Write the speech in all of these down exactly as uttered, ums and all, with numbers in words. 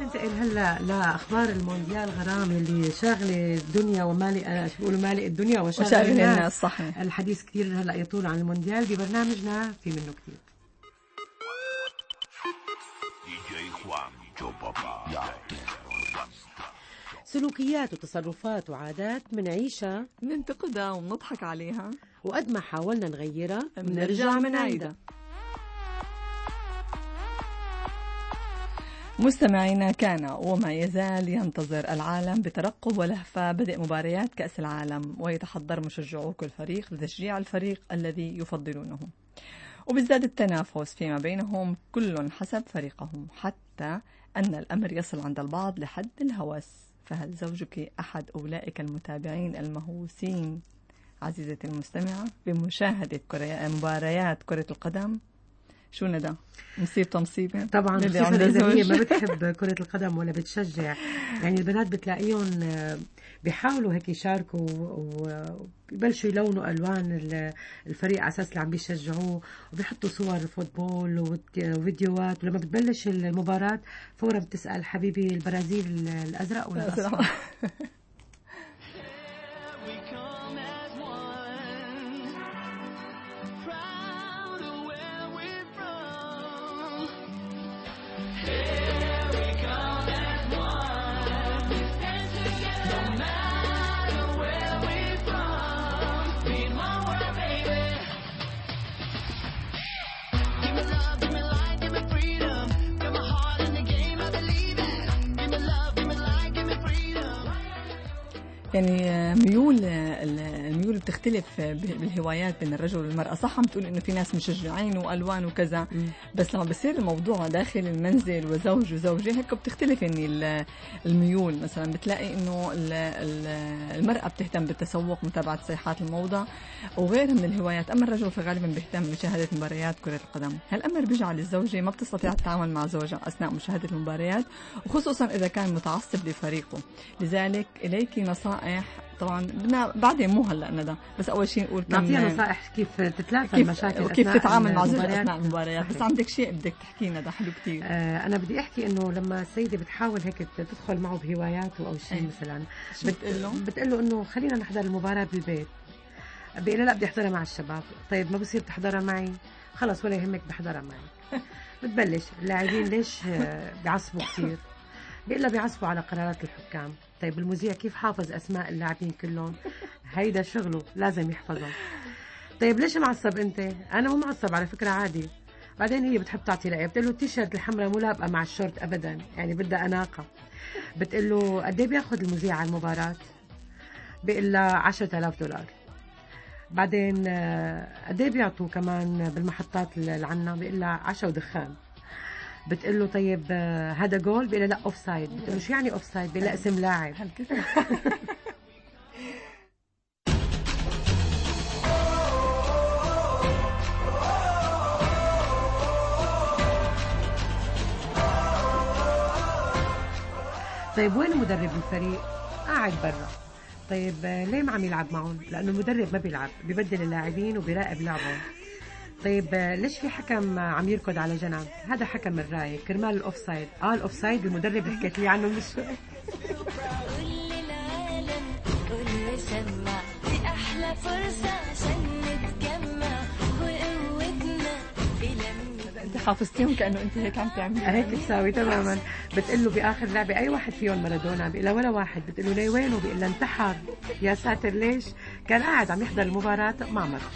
ننتقل هلا لاخبار المونديال غرام اللي شاغله الدنيا ومالئه، شو بيقولوا مالئ الدنيا وشاغله الناس. صحيح. الحديث كثير هلا يطول عن المونديال ببرنامجنا، في منه كثير. سلوكيات وتصرفات وعادات منعيشها، مننتقدها ونضحك عليها، وقد ما حاولنا نغيرها بنرجع منعيدها. مستمعينا، كان وما يزال ينتظر العالم بترقب ولهفة بدء مباريات كأس العالم، ويتحضر مشجعو كل فريق لتشجيع الفريق الذي يفضلونه، وبيزداد التنافس فيما بينهم كل حسب فريقهم، حتى أن الأمر يصل عند البعض لحد الهوس. فهل زوجك أحد أولئك المتابعين المهووسين عزيزتي المستمعة بمشاهدة مباريات كرة القدم؟ شو ندى؟ مصيبة مصيبة طبعا، خصوصا إذا هي ما بتحب كرة القدم ولا بتشجع. يعني البنات بتلاقيهم بيحاولوا هيك يشاركوا وبيبلشوا يلونوا ألوان الفريق على أساس اللي عم بيشجعوه، وبيحطوا صور فوتبول وفيديوهات، ولما بتبلش المباراة فورا بتسأل حبيبي البرازيل الأزرق ولا الأصفر؟ يعني ميول الميول بتختلف بالهوايات بين الرجل والمرأة. صح، عم تقول إنه في ناس مشجعين وألوان وكذا، بس لما بصير الموضوع داخل المنزل وزوج وزوجة هيك بتختلف. يعني الميول مثلا بتلاقي إنه المرأة بتهتم بالتسوق، متابعة صيحات الموضة وغيرها من الهوايات، أما الرجل فغالبا بيهتم بمشاهدة مباريات كرة القدم. هالأمر بيجعل الزوجة ما بتستطيع التعامل مع زوجها أثناء مشاهدة المباريات، وخصوصا إذا كان متعصب لفريقه. لذلك إليك نصائح. طبعا بدنا بعدين مو هلا ندى، بس اول شيء نقول كم نعطيها نصائح كيف تتلافى كيف المشاكل وكيف تتعامل مع زوجها اثناء المباريات. بس عندك شيء بدك تحكي ندى حلو كتير. آه انا بدي احكي انه لما السيده بتحاول هيك تدخل معه بهواياته او شيء، مثلا بتقول بت له انه خلينا نحضر المباراه بالبيت، بيقول لا بدي احضرها مع الشباب. طيب ما بصير تحضرها معي؟ خلص ولا يهمك بحضرها معي. بتبلش اللاعبين ليش بيعصبوا كثير؟ بيقول بيعصبوا على قرارات الحكام. طيب المذيع كيف حافظ أسماء اللاعبين كلهم؟ هيدا شغله لازم يحفظهم. طيب ليش معصب أنت؟ أنا مو معصب على فكرة، عادي. بعدين هي بتحب تعطي رأي، بتقول له التيشيرت الحمراء مو لابقة مع الشورت أبدا، يعني بدها أناقة. بتقول له قد ايه بياخذ المذيع على المباراة؟ بيقول لها عشرة آلاف دولار. بعدين قد ايه بيعطوا كمان بالمحطات اللي عنا؟ بيقول لها عشا ودخان. بتقول له طيب هذا جول؟ بيقول لا اوف سايد. بتقول له شو يعني اوف سايد؟ بيقول لا اسم لاعب. طيب وين مدرب الفريق؟ قاعد برا. طيب ليه ما عم يلعب معهم؟ لانه المدرب ما بيلعب، بيبدل اللاعبين وبيراقب لعبهم. طيب ليش في حكم عم يركض على جنب؟ هذا حكم الراية كرمال الاوف سايد. اه الاوف سايد المدرب حكيت لي عنه مش كل العالم كل سمع دي احلى فرصة عشان نتجمع وقوتنا بلمة. انت حافظتيهم كانه انت هيك عم تعملي هيك تساوي تماما. بتقول له باخر لعبه اي واحد فيهم مارادونا؟ بيقول لها ولا واحد. بتقول له ليه وينه؟ بيقول لها انتحر. يا ساتر ليش؟ كان قاعد عم يحضر المباراه مع مرته.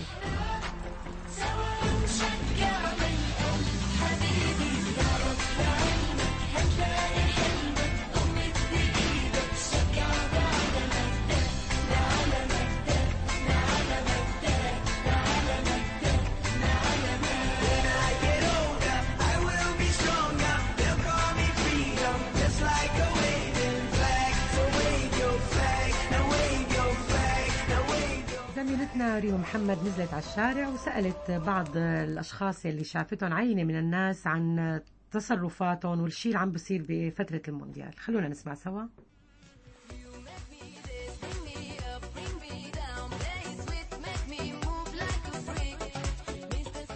زميلتنا ريم محمد نزلت على الشارع وسألت بعض الأشخاص اللي شافتهم عينة من الناس عن تصرفاتهم والشيء اللي عم بصير بفترة المونديال. خلونا نسمع سوا.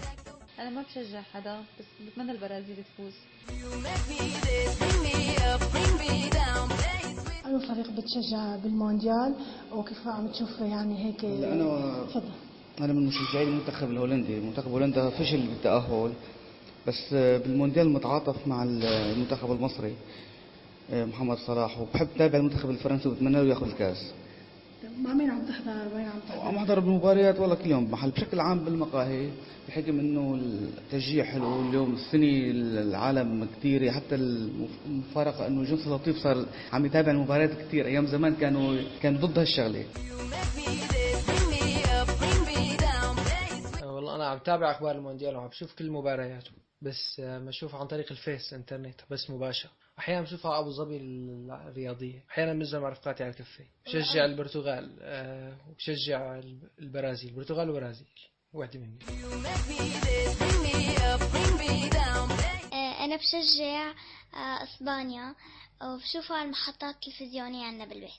أنا ما بشجع حدا، بس بتمنى البرازيل تفوز. تشجع بالمونديال وكيف عم تشوف يعني هيك؟ أنا تفضل. أنا من مشجعي المنتخب الهولندي. منتخب هولندا فشل بالتأهل، بس بالمونديال متعاطف مع المنتخب المصري محمد صلاح، وبحب تابع المنتخب الفرنسي وبتمنى له ياخذ الكاس. مع مين عم تحضر؟ وين عم تحضر؟ عم احضر بالمباريات والله كل يوم بمحل، بشكل عام بالمقاهي، بحكم انه التشجيع حلو. اليوم السنة العالم كثير، حتى المفارقة انه جنس لطيف صار عم يتابع المباريات كثير. ايام زمان كانوا كانوا ضد هالشغلة. والله انا عم تابع اخبار المونديال وعم بشوف كل المباريات، بس ما اشوفها عن طريق الفيس انترنت بس مباشر. احيانا بشوفها ابو ظبي الرياضيه، احيانا بنزل مع رفقاتي على الكافيه. بشجع البرتغال أه وبشجع البرازيل، البرتغال والبرازيل واحده مني. انا بشجع اسبانيا وبشوفها على المحطات التلفزيونيه عندنا بالبيت.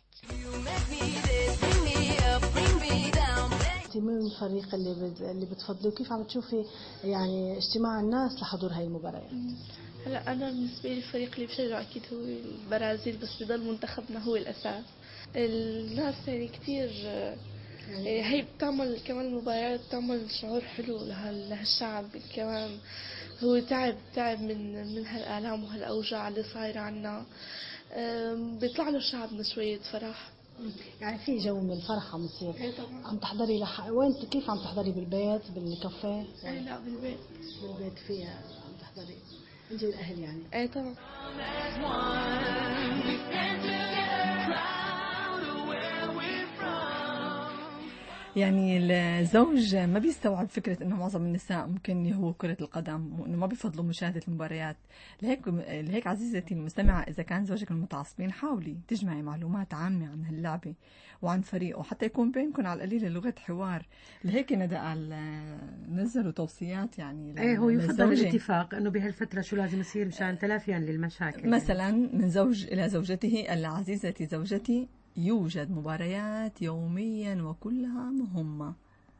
من الفريق اللي بد... اللي بتفضليه، وكيف عم تشوفي يعني اجتماع الناس لحضور هاي المباريات؟ هلا انا بالنسبه لي الفريق اللي بشجعه اكيد هو البرازيل، بس بضل منتخبنا هو الاساس. الناس يعني كثير هي بتعمل كمان المباريات، بتعمل شعور حلو لهالشعب كمان. هو تعب تعب من من هالآلام وهالأوجاع اللي صايرة عنا، بيطلع له شعبنا شوية فرح. يعني في جو من الفرح عم يصير. عم تحضري لح... وين كيف عم تحضري؟ بالبيت بالكافيه؟ اي لا بالبيت. بالبيت فيها عم تحضري انت والاهل يعني؟ اي طبعا. يعني الزوج ما بيستوعب فكرة إنه معظم النساء ممكن يهووا كرة القدم، وإنه ما بيفضلوا مشاهدة المباريات. لهيك لهيك عزيزتي المستمعة، إذا كان زوجك من المتعصبين حاولي تجمعي معلومات عامة عن هاللعبة وعن فريقه، حتى يكون بينكم على القليلة لغة حوار. لهيك ندى قال نزلوا توصيات يعني. ايه هو يفضل الاتفاق إنه بهالفترة شو لازم يصير مشان تلافيا للمشاكل. مثلا من زوج إلى زوجته: العزيزة زوجتي، يوجد مباريات يوميا وكلها مهمة.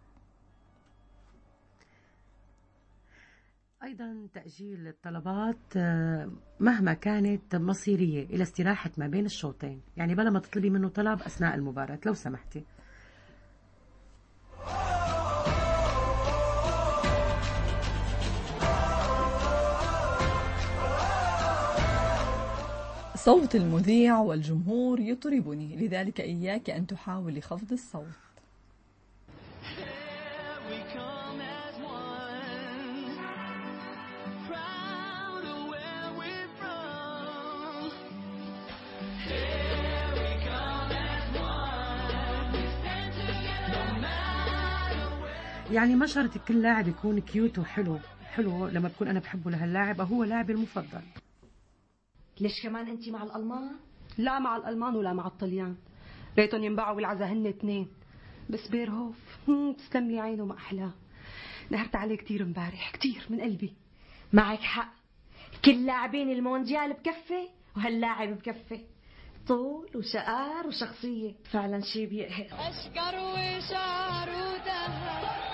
أيضا تأجيل الطلبات مهما كانت مصيرية إلى استراحة ما بين الشوطين، يعني بلا ما تطلبي منه طلب أثناء المباراة لو سمحتي. صوت المذيع والجمهور يطربني، لذلك إياك أن تحاولي خفض الصوت. يعني ما شرط كل لاعب يكون كيوت وحلو. حلو لما بكون أنا بحبه لهاللاعب هو لاعبي المفضل. ليش كمان انت مع الالمان؟ لا مع الالمان ولا مع الطليان، ريتهم ينباعوا بالعزا هن اثنين. بس بيرهوف تسلم لي عينه ما احلاه، نهرت عليه كتير امبارح كتير من قلبي. معك حق، كل لاعبين المونديال بكفي وهاللاعب بكفي، طول وشقار وشخصيه، فعلا شي بيقهر. اشقر وشعر ودهر.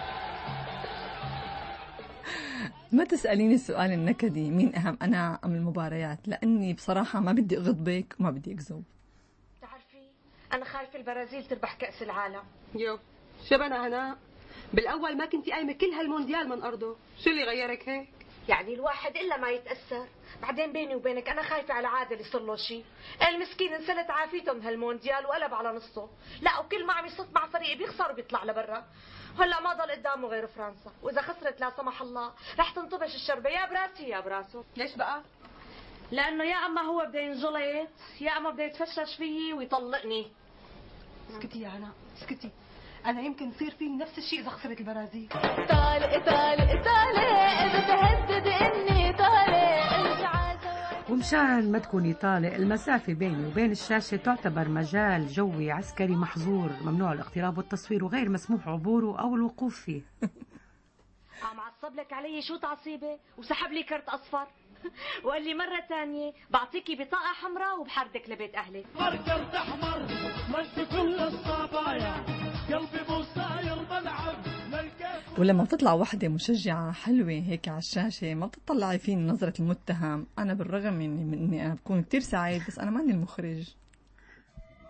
ما تسأليني السؤال النكدي مين أهم، أنا أم المباريات، لأني بصراحة ما بدي أغض بيك وما بدي أكذب. تعرفي أنا خايفة البرازيل تربح كأس العالم. يو شبنا هنا بالأول ما كنتي قايمة كل هالمونديال من أرضه، شو اللي غيرك هيك؟ يعني الواحد إلا ما يتأثر. بعدين بيني وبينك أنا خايفة على عادل يصير له شيء. المسكين انسلت عافيته من هالمونديال وقلب على نصه، لا وكل ما عم يصط مع فريق بيخسر وبيطلع لبرا. هلا ما ضل قدامه غير فرنسا، واذا خسرت لا سمح الله رح تنطبش الشربة يا براسي يا براسه. ليش بقى؟ لانه يا اما هو بده ينجلط يا اما بده يتفشش فيي ويطلقني. اسكتي يا هنا اسكتي، انا يمكن يصير فيني نفس الشيء اذا خسرت البرازيل. طالق طالق طالق اذا تهدد اني طالق ارجع. ومشان ما تكوني طالق، المسافة بيني وبين الشاشة تعتبر مجال جوي عسكري محظور، ممنوع الاقتراب والتصوير وغير مسموح عبوره أو الوقوف فيه. عم عصب لك علي شو تعصيبة وسحب لي كرت أصفر وقال لي مرة تانية بعطيكي بطاقة حمراء وبحردك لبيت أهلك. كرت أحمر مجد كل الصبايا قلبي بصاير ملعب. ولما بتطلع وحدة مشجعة حلوة هيك على الشاشة ما بتطلعي فيني نظرة المتهم. أنا بالرغم من إني أنا بكون كتير سعيد، بس أنا ماني المخرج.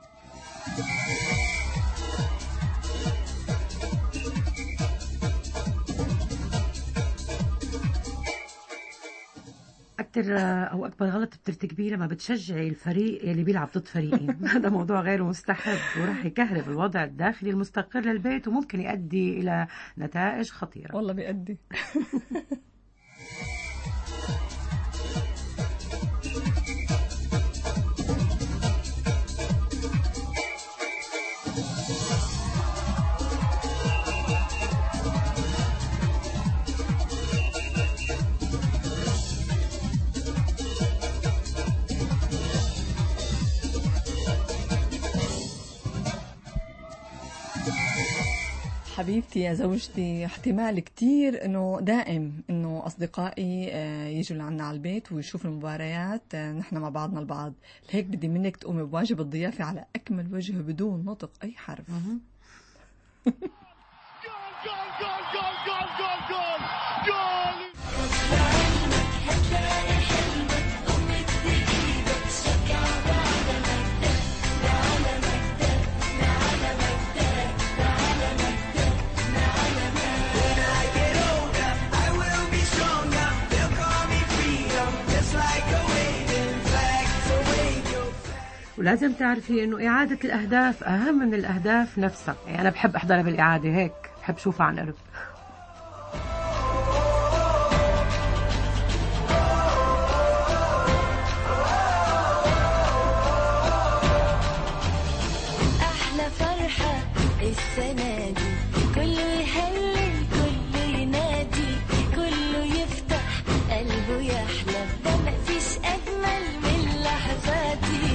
أكتر أو أكبر غلط بترتكبيه لما بتشجعي الفريق اللي بيلعب ضد فريقين. هذا موضوع غير مستحب وراح يكهرب الوضع الداخلي المستقر للبيت وممكن يؤدي إلى نتائج خطيرة. والله بيؤدي. حبيبتي يا زوجتي، احتمال كتير انه دائم انه اصدقائي يجوا لعنا على البيت ويشوفوا المباريات نحن مع بعضنا البعض، لهيك بدي منك تقومي بواجب الضيافة على اكمل وجه بدون نطق اي حرف. ولازم تعرفي انه اعادة الاهداف اهم من الاهداف نفسها. يعني انا بحب احضرها بالاعادة، هيك بحب شوفها عن قرب. احلى فرحة السنة دي، كله يهلل كله ينادي كله يفتح قلبه يحلم، ده مفيش اجمل من لحظاتي.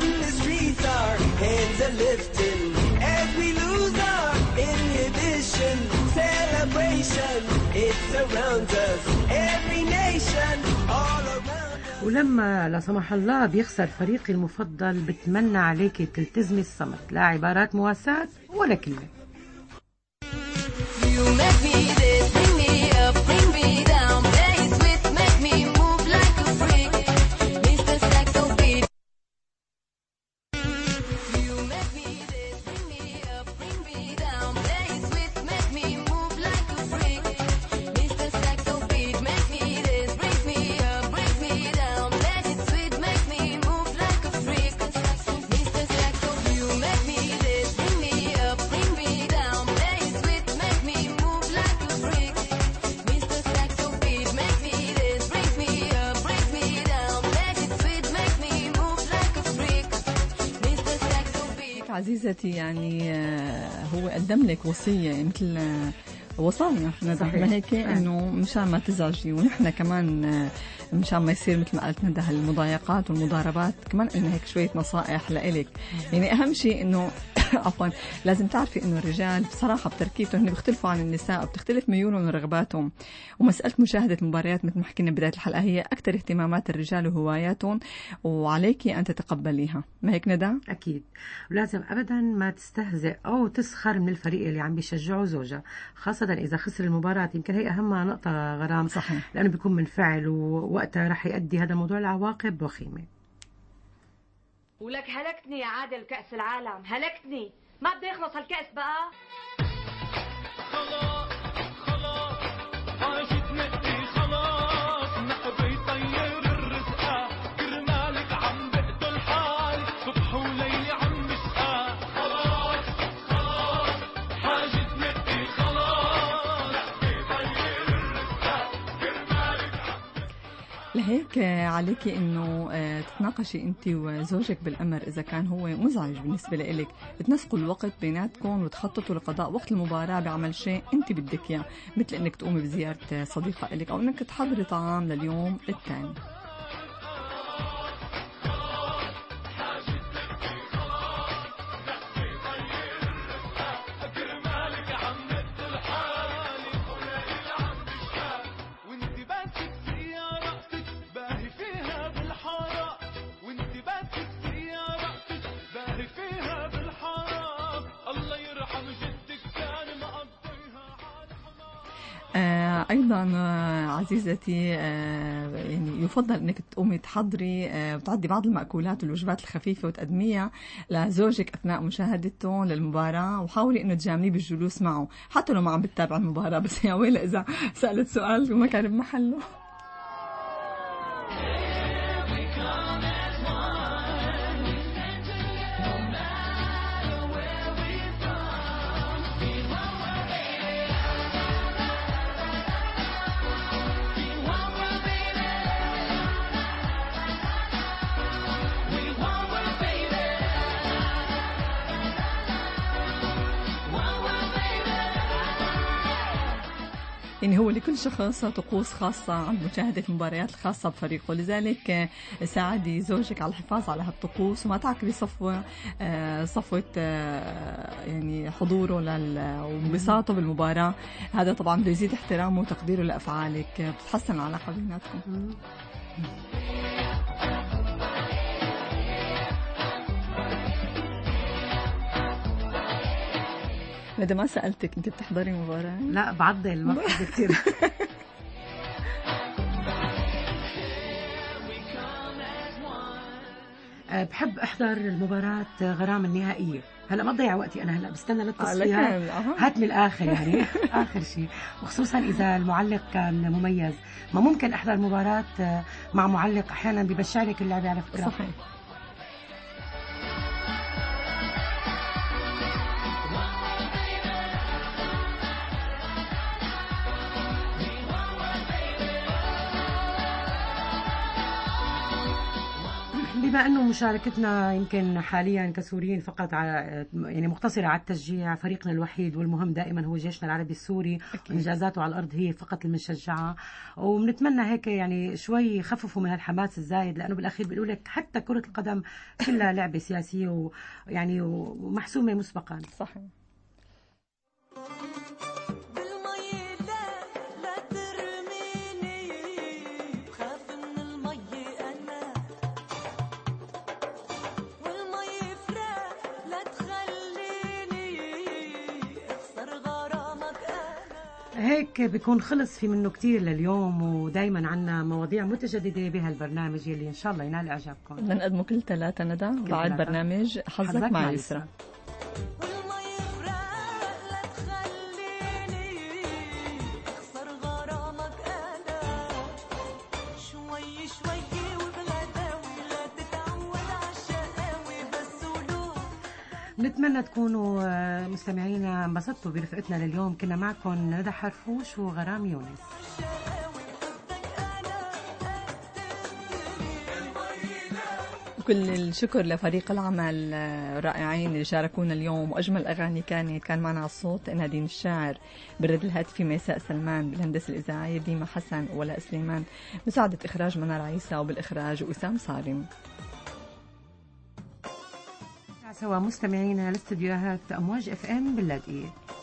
Hands are lifting as we lose our inhibition. Celebration, it surrounds us. Every nation, all around us. ولما لا سمح الله بيخسر فريقي المفضل بتمنى عليكي تلتزمي الصمت، لا عبارات مواساة ولا كلمة. You make me this, bring me up, bring me down, play sweet, make me move like a freak. Mister Saxo beat. عزيزتي، يعني هو قدم لك وصية مثل وصلنا نحن هيك انه مشان ما تزعجي، ونحن كمان مشان ما يصير مثل ما قالت ندى هالمضايقات والمضاربات، كمان إنه هيك شوية نصائح لإلك. يعني أهم شيء إنه عفوا لازم تعرفي إنه الرجال بصراحة بتركيبتهم هن بيختلفوا عن النساء، وبتختلف ميولهم ورغباتهم، ومسألة مشاهدة مباريات مثل ما حكينا بداية الحلقة هي أكثر اهتمامات الرجال وهواياتهم، وعليكي أن تتقبليها. ما هيك ندى؟ أكيد. ولازم أبدا ما تستهزئ أو تسخر من الفريق اللي عم بيشجعه زوجها، خاصة إذا خسر المباراة. يمكن هي أهم نقطة غرام، صحيح، لأنه بيكون منفعل ووقتها رح يؤدي هذا الموضوع لعواقب وخيمة. ولك هلكتني يا عادل كأس العالم، هلكتني، ما بدي يخلص هالكأس بقى. خلاص خلاص عاشت نقدي خلاص، نقبي طير الرزقة كرمالك عم بقتل حالي صبح وليلي عم بشقى. خلاص خلاص عاشت نقدي خلاص، نقبي طير الرزقة كرمالك عم بشقى. لهيك عليكي انه تتناقشي انت وزوجك بالامر، اذا كان هو مزعج بالنسبه لإلك تنسقوا الوقت بيناتكم وتخططوا لقضاء وقت المباراه بعمل شيء انت بدك اياه، مثل انك تقومي بزياره صديقه لك او انك تحضري طعام لليوم الثاني. آه أيضا آه عزيزتي آه يعني يفضل أنك تقومي تحضري آه وتعدي بعض المأكولات والوجبات الخفيفة وتقدميها لزوجك أثناء مشاهدته للمباراة، وحاولي أنه تجامليه بالجلوس معه حتى لو ما عم بتتابع المباراة. بس يا ويلة إذا سألت سؤال وما كان بمحله. يعني هو لكل شخص طقوس خاصة عند مشاهدة المباريات الخاصة بفريقه، لذلك ساعدي زوجك على الحفاظ على هالطقوس وما تعكري صفوة صفوة يعني حضوره وانبساطه بالمباراة. هذا طبعا بده يزيد احترامه وتقديره لأفعالك، بتتحسن العلاقة بيناتكم. إذا ما سألتك أنت بتحضري مباراة؟ لا بعضل ما بحب كثير. بحب أحضر المباراة غرام النهائية. هلا ما تضيع وقتي أنا، هلا بستنى للتصفيات هات من الآخر يعني آخر شيء، وخصوصا إذا المعلق كان مميز. ما ممكن أحضر مباراة مع معلق أحيانا ببشع لك اللعبة على فكرة. صحيح. بما أنه مشاركتنا يمكن حاليا كسوريين فقط على يعني مقتصرة على التشجيع، فريقنا الوحيد والمهم دائما هو جيشنا العربي السوري، إنجازاته على الأرض هي فقط المشجعة، وبنتمنى هيك يعني شوي يخففوا من هالحماس الزايد، لأنه بالأخير بيقولوا لك حتى كرة القدم كلها لعبة سياسية ويعني ومحسومة مسبقا. صحيح. هيك بيكون خلص في منه كتير لليوم، ودايما عنا مواضيع متجددة بهالبرنامج اللي إن شاء الله ينال إعجابكم. بدنا نقدمه كل ثلاثة ندى بعد برنامج حظك مع يسرا. نتمنى تكونوا مستمعينا انبسطتوا برفقتنا لليوم. كنا معكم ندى حرفوش وغرام يونس. كل الشكر لفريق العمل الرائعين اللي شاركونا اليوم، وأجمل أغاني كانت كان معنا على الصوت نادين الشاعر، بالرد الهاتفي ميساء سلمان، بالهندسة الإذاعية ديما حسن ولا سليمان، مساعدة إخراج منار عيسى، وبالإخراج وسام صارم. سوا مستمعينا لاستديوهات أمواج اف ام باللاذقية.